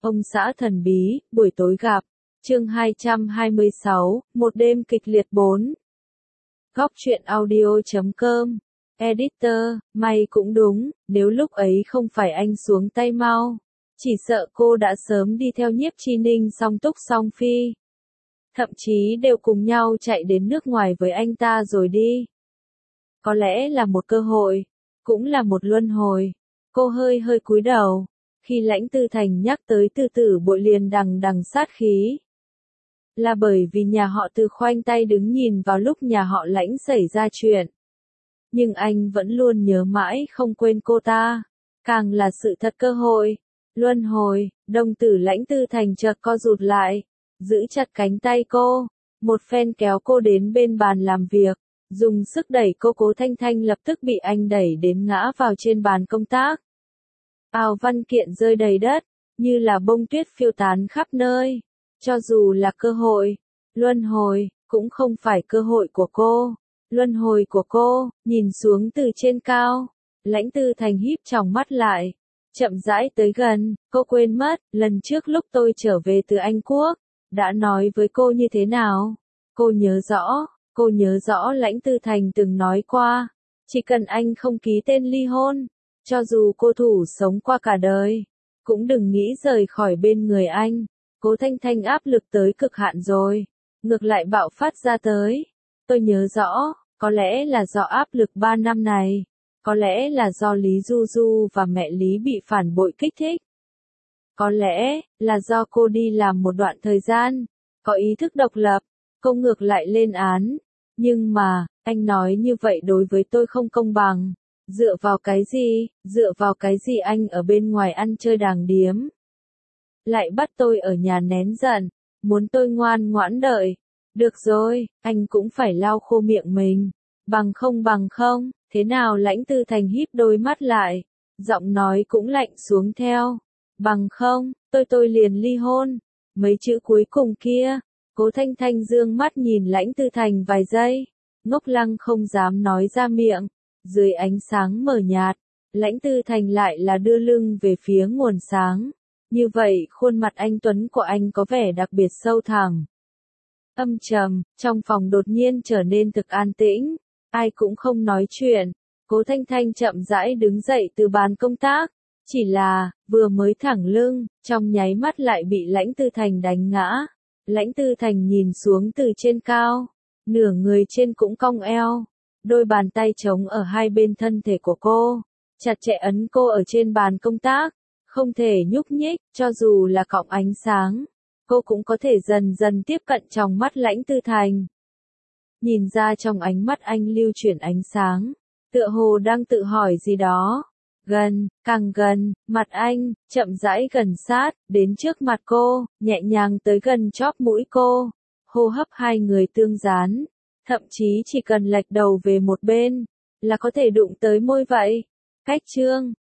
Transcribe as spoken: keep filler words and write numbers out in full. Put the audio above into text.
Ông xã thần bí, buổi tối gặp. Chương hai trăm hai mươi sáu, một đêm kịch liệt bốn. Góc truyện audio chấm com. Editor, may cũng đúng, nếu lúc ấy không phải anh xuống tay mau, chỉ sợ cô đã sớm đi theo Nhiếp Chi Ninh song túc song phi. Thậm chí đều cùng nhau chạy đến nước ngoài với anh ta rồi đi. Có lẽ là một cơ hội, cũng là một luân hồi. Cô hơi hơi cúi đầu, khi Lãnh Tư Thành nhắc tới Từ Tử Bội liền đằng đằng sát khí. Là bởi vì nhà họ Từ khoanh tay đứng nhìn vào lúc nhà họ Lãnh xảy ra chuyện. Nhưng anh vẫn luôn nhớ mãi không quên cô ta. Càng là sự thật cơ hội, luân hồi, đồng tử Lãnh Tư Thành chợt co rụt lại, giữ chặt cánh tay cô, một phen kéo cô đến bên bàn làm việc, dùng sức đẩy cô. Cố Thanh Thanh lập tức bị anh đẩy đến ngã vào trên bàn công tác. Ào, văn kiện rơi đầy đất, như là bông tuyết phiêu tán khắp nơi. Cho dù là cơ hội, luân hồi, cũng không phải cơ hội của cô. Luân hồi của cô, nhìn xuống từ trên cao. Lãnh Tư Thành híp tròng mắt lại, chậm rãi tới gần. Cô quên mất, lần trước lúc tôi trở về từ Anh Quốc, đã nói với cô như thế nào. Cô nhớ rõ, cô nhớ rõ Lãnh Tư Thành từng nói qua, chỉ cần anh không ký tên ly hôn, cho dù cô thủ sống qua cả đời, cũng đừng nghĩ rời khỏi bên người anh. Cố Thanh Thanh áp lực tới cực hạn rồi, ngược lại bạo phát ra tới. Tôi nhớ rõ, có lẽ là do áp lực ba năm này, có lẽ là do Lý Du Du và mẹ Lý bị phản bội kích thích. Có lẽ là do cô đi làm một đoạn thời gian, có ý thức độc lập, cô ngược lại lên án. Nhưng mà, anh nói như vậy đối với tôi không công bằng. Dựa vào cái gì, dựa vào cái gì anh ở bên ngoài ăn chơi đàng điếm, lại bắt tôi ở nhà nén giận, muốn tôi ngoan ngoãn đợi. Được rồi, anh cũng phải lau khô miệng mình. Bằng không bằng không, thế nào? Lãnh Tư Thành híp đôi mắt lại, giọng nói cũng lạnh xuống theo. Bằng không, tôi tôi liền ly hôn. Mấy chữ cuối cùng kia, Cố Thanh Thanh dương mắt nhìn Lãnh Tư Thành vài giây, ngốc lăng không dám nói ra miệng. Dưới ánh sáng mờ nhạt, Lãnh Tư Thành lại là đưa lưng về phía nguồn sáng. Như vậy, khuôn mặt anh tuấn của anh có vẻ đặc biệt sâu thẳm. Âm trầm, trong phòng đột nhiên trở nên thực an tĩnh, ai cũng không nói chuyện. Cố Thanh Thanh chậm rãi đứng dậy từ bàn công tác, chỉ là, vừa mới thẳng lưng, trong nháy mắt lại bị Lãnh Tư Thành đánh ngã. Lãnh Tư Thành nhìn xuống từ trên cao, nửa người trên cũng cong eo, đôi bàn tay trống ở hai bên thân thể của cô, chặt chẽ ấn cô ở trên bàn công tác, không thể nhúc nhích. Cho dù là cọng ánh sáng, cô cũng có thể dần dần tiếp cận trong mắt Lãnh Tư Thành. Nhìn ra trong ánh mắt anh lưu chuyển ánh sáng, tựa hồ đang tự hỏi gì đó. Gần, càng gần, mặt anh, chậm rãi gần sát, đến trước mặt cô, nhẹ nhàng tới gần chóp mũi cô. Hô hấp hai người tương dán, thậm chí chỉ cần lệch đầu về một bên, là có thể đụng tới môi vậy. Cách chương